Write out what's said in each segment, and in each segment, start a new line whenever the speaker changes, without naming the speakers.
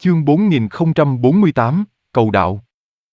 Chương 4048, Cầu đạo.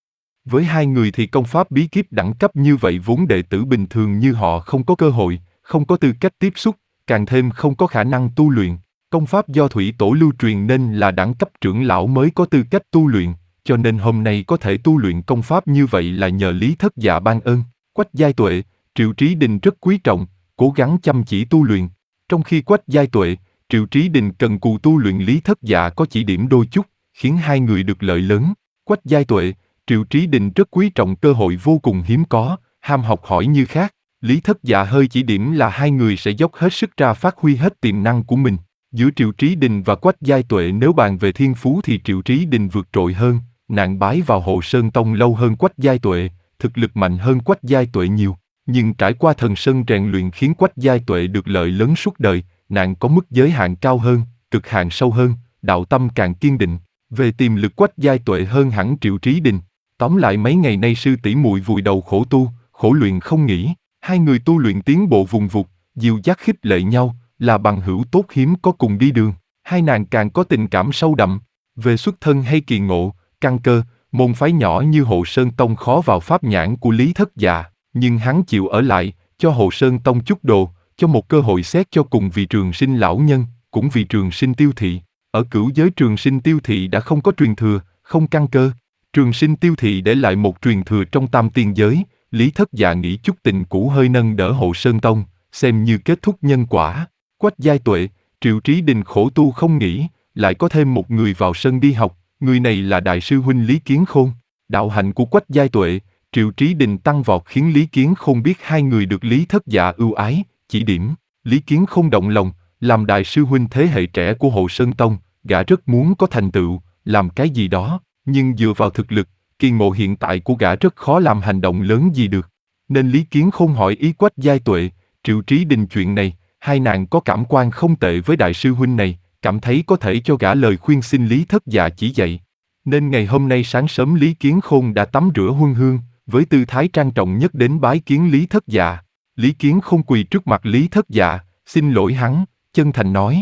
Với hai người thì công pháp bí kíp đẳng cấp như vậy vốn đệ tử bình thường như họ không có cơ hội, không có tư cách tiếp xúc, càng thêm không có khả năng tu luyện. Công pháp do Thủy Tổ lưu truyền nên là đẳng cấp trưởng lão mới có tư cách tu luyện, cho nên hôm nay có thể tu luyện công pháp như vậy là nhờ Lý Thất Dạ ban ơn. Quách Giai Tuệ, Triệu Trí Đình rất quý trọng, cố gắng chăm chỉ tu luyện. Trong khi Quách Giai Tuệ, Triệu Trí Đình cần cù tu luyện, Lý Thất Dạ có chỉ điểm đôi chút, khiến hai người được lợi lớn. Quách Giai Tuệ, Triệu Trí Đình rất quý trọng cơ hội vô cùng hiếm có, ham học hỏi như khác. Lý Thất Dạ hơi chỉ điểm là hai người sẽ dốc hết sức ra phát huy hết tiềm năng của mình. Giữa Triệu Trí Đình và Quách Giai Tuệ nếu bàn về thiên phú thì Triệu Trí Đình vượt trội hơn, nàng bái vào Hộ Sơn Tông lâu hơn Quách Giai Tuệ, thực lực mạnh hơn Quách Giai Tuệ nhiều. Nhưng trải qua Thần Sơn rèn luyện khiến Quách Giai Tuệ được lợi lớn suốt đời, nàng có mức giới hạn cao hơn, cực hạn sâu hơn, đạo tâm càng kiên định. Về tiềm lực Quách Giai Tuệ hơn hẳn Triệu Trí Đình. Tóm lại mấy ngày nay sư tỷ muội vùi đầu khổ tu, khổ luyện không nghỉ. Hai người tu luyện tiến bộ vùng vụt, dìu dắt khích lệ nhau, là bằng hữu tốt hiếm có cùng đi đường. Hai nàng càng có tình cảm sâu đậm. Về xuất thân hay kỳ ngộ, căn cơ, môn phái nhỏ như Hộ Sơn Tông khó vào pháp nhãn của Lý Thất Dạ, nhưng hắn chịu ở lại, cho Hộ Sơn Tông chút đồ, cho một cơ hội xét cho cùng vì Trường Sinh lão nhân, cũng vì Trường Sinh Tiêu Thị. Ở cửu giới Trường Sinh Tiêu Thị đã không có truyền thừa, không căn cơ. Trường Sinh Tiêu Thị để lại một truyền thừa trong Tam Tiên giới, Lý Thất Dạ nghĩ chút tình cũ hơi nâng đỡ Hộ Sơn Tông, xem như kết thúc nhân quả. Quách Giai Tuệ, Triệu Trí Đình khổ tu không nghỉ, lại có thêm một người vào sân đi học, người này là đại sư huynh Lý Kiến Khôn. Đạo hạnh của Quách Giai Tuệ, Triệu Trí Đình tăng vọt khiến Lý Kiến Khôn biết hai người được Lý Thất Dạ ưu ái, chỉ điểm. Lý Kiến Khôn động lòng, làm đại sư huynh thế hệ trẻ của Hộ Sơn Tông, gã rất muốn có thành tựu, làm cái gì đó, nhưng dựa vào thực lực, kỳ ngộ hiện tại của gã rất khó làm hành động lớn gì được. Nên Lý Kiến Khôn hỏi ý Quách Giai Tuệ, Triệu Trí Đình chuyện này, hai nàng có cảm quan không tệ với đại sư huynh này, cảm thấy có thể cho gã lời khuyên xin Lý Thất Dạ chỉ dạy. Nên ngày hôm nay sáng sớm Lý Kiến Khôn đã tắm rửa huân hương, với tư thái trang trọng nhất đến bái kiến Lý Thất Dạ. Lý Kiến Khôn quỳ trước mặt Lý Thất Dạ, xin lỗi hắn, chân thành nói.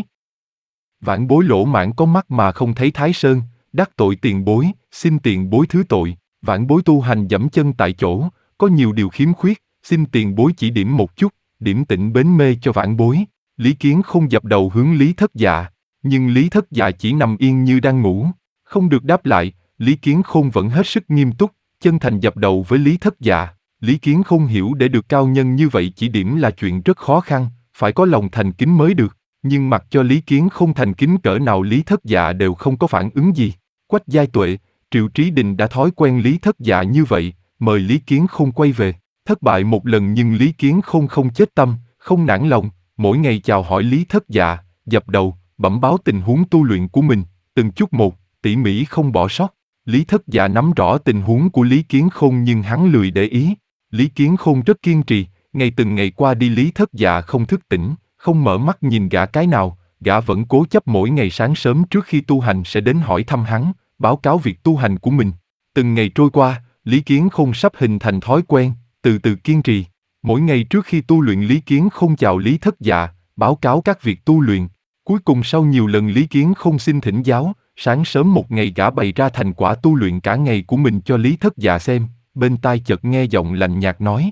Vãn bối lỗ mãn có mắt mà không thấy Thái Sơn, đắc tội tiền bối, xin tiền bối thứ tội. Vãn bối tu hành dẫm chân tại chỗ, có nhiều điều khiếm khuyết, xin tiền bối chỉ điểm một chút, điểm tĩnh bến mê cho vãn bối. Lý Kiến Khôn dập đầu hướng Lý Thất Dạ, nhưng Lý Thất Dạ chỉ nằm yên như đang ngủ, không được đáp lại. Lý Kiến Khôn vẫn hết sức nghiêm túc, chân thành dập đầu với Lý Thất Dạ. Lý Kiến Khôn hiểu để được cao nhân như vậy chỉ điểm là chuyện rất khó khăn, phải có lòng thành kính mới được. Nhưng mặc cho Lý Kiến Khôn thành kính cỡ nào Lý Thất Dạ đều không có phản ứng gì. Quách Giai Tuệ, Triệu Trí Đình đã thói quen Lý Thất Dạ như vậy, mời Lý Kiến Khôn quay về. Thất bại một lần nhưng Lý Kiến Khôn không chết tâm, không nản lòng, mỗi ngày chào hỏi Lý Thất Dạ, dập đầu, bẩm báo tình huống tu luyện của mình, từng chút một, tỉ mỉ không bỏ sót. Lý Thất Dạ nắm rõ tình huống của Lý Kiến Khôn nhưng hắn lười để ý. Lý Kiến Khôn rất kiên trì, ngày từng ngày qua đi Lý Thất Dạ không thức tỉnh, không mở mắt nhìn gã cái nào, gã vẫn cố chấp mỗi ngày sáng sớm trước khi tu hành sẽ đến hỏi thăm hắn, báo cáo việc tu hành của mình. Từng ngày trôi qua, Lý Kiến Khôn sắp hình thành thói quen, từ từ kiên trì. Mỗi ngày trước khi tu luyện Lý Kiến Khôn chào Lý Thất Dạ, báo cáo các việc tu luyện. Cuối cùng sau nhiều lần Lý Kiến Khôn xin thỉnh giáo, sáng sớm một ngày gã bày ra thành quả tu luyện cả ngày của mình cho Lý Thất Dạ xem, bên tai chợt nghe giọng lạnh nhạt nói.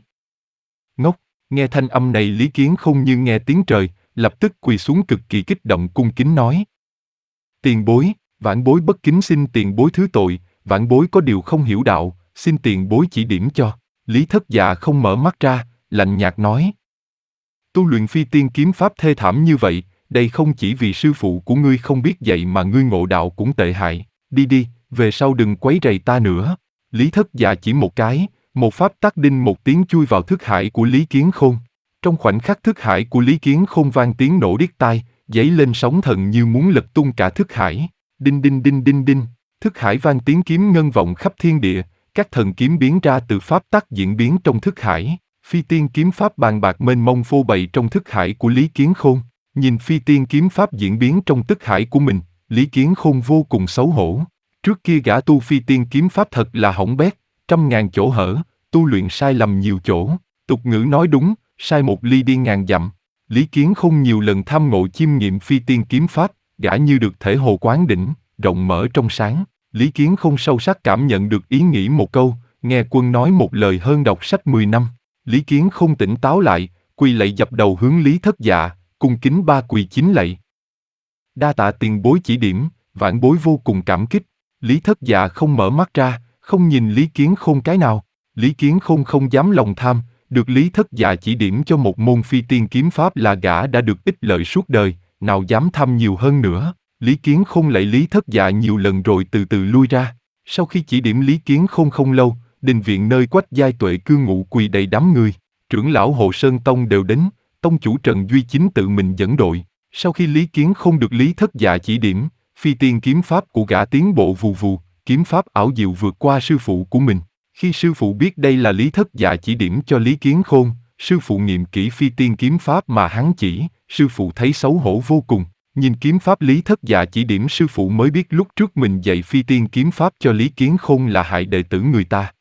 Ngốc, nghe thanh âm này Lý Kiến Khôn như nghe tiếng trời, lập tức quỳ xuống cực kỳ kích động cung kính nói. Tiền bối, vãn bối bất kính xin tiền bối thứ tội, vãn bối có điều không hiểu đạo, xin tiền bối chỉ điểm cho. Lý Thất Dạ không mở mắt ra, lạnh nhạt nói. Tu luyện phi tiên kiếm pháp thê thảm như vậy, đây không chỉ vì sư phụ của ngươi không biết dạy mà ngươi ngộ đạo cũng tệ hại. Đi đi, về sau đừng quấy rầy ta nữa. Lý Thất Dạ chỉ một cái, một pháp tắc đinh một tiếng chui vào thức hải của Lý Kiến Khôn. Trong khoảnh khắc thức hải của Lý Kiến Khôn vang tiếng nổ điếc tai, dấy lên sóng thần như muốn lật tung cả thức hải. Đinh đinh đinh đinh đinh, thức hải vang tiếng kiếm ngân vọng khắp thiên địa, các thần kiếm biến ra từ pháp tắc diễn biến trong thức hải. Phi tiên kiếm pháp bàn bạc mênh mông phô bày trong thức hải của Lý Kiến Khôn. Nhìn phi tiên kiếm pháp diễn biến trong thức hải của mình, Lý Kiến Khôn vô cùng xấu hổ. Trước kia gã tu phi tiên kiếm pháp thật là hỏng bét, trăm ngàn chỗ hở, tu luyện sai lầm nhiều chỗ. Tục ngữ nói đúng, sai một ly đi ngàn dặm. Lý Kiến Khôn nhiều lần tham ngộ chiêm nghiệm phi tiên kiếm pháp, gã như được thể hồ quán đỉnh, rộng mở trong sáng. Lý Kiến Khôn sâu sắc cảm nhận được ý nghĩ một câu, nghe quân nói một lời hơn đọc sách 10 năm. Lý Kiến Khôn tỉnh táo lại, quỳ lạy dập đầu hướng Lý Thất Dạ, cung kính ba quỳ chín lạy. Đa tạ tiền bối chỉ điểm, vãn bối vô cùng cảm kích. Lý Thất Dạ không mở mắt ra, không nhìn Lý Kiến Khôn cái nào. Lý Kiến Khôn không dám lòng tham, được Lý Thất Dạ chỉ điểm cho một môn phi tiên kiếm pháp là gã đã được ích lợi suốt đời, nào dám tham nhiều hơn nữa. Lý Kiến Khôn lạy Lý Thất Dạ nhiều lần rồi từ từ lui ra. Sau khi chỉ điểm Lý Kiến Khôn không lâu, đình viện nơi Quách Giai Tuệ cư ngụ quỳ đầy đám người. Trưởng lão Hồ Sơn Tông đều đến, tông chủ Trần Duy Chính tự mình dẫn đội. Sau khi Lý Kiến Khôn được Lý Thất Dạ chỉ điểm, phi tiên kiếm pháp của gã tiến bộ vù vù, kiếm pháp ảo diệu vượt qua sư phụ của mình. Khi sư phụ biết đây là Lý Thất Dạ chỉ điểm cho Lý Kiến Khôn, sư phụ nghiệm kỹ phi tiên kiếm pháp mà hắn chỉ, sư phụ thấy xấu hổ vô cùng. Nhìn kiếm pháp Lý Thất Dạ chỉ điểm sư phụ mới biết lúc trước mình dạy phi tiên kiếm pháp cho Lý Kiến Khôn là hại đệ tử người ta.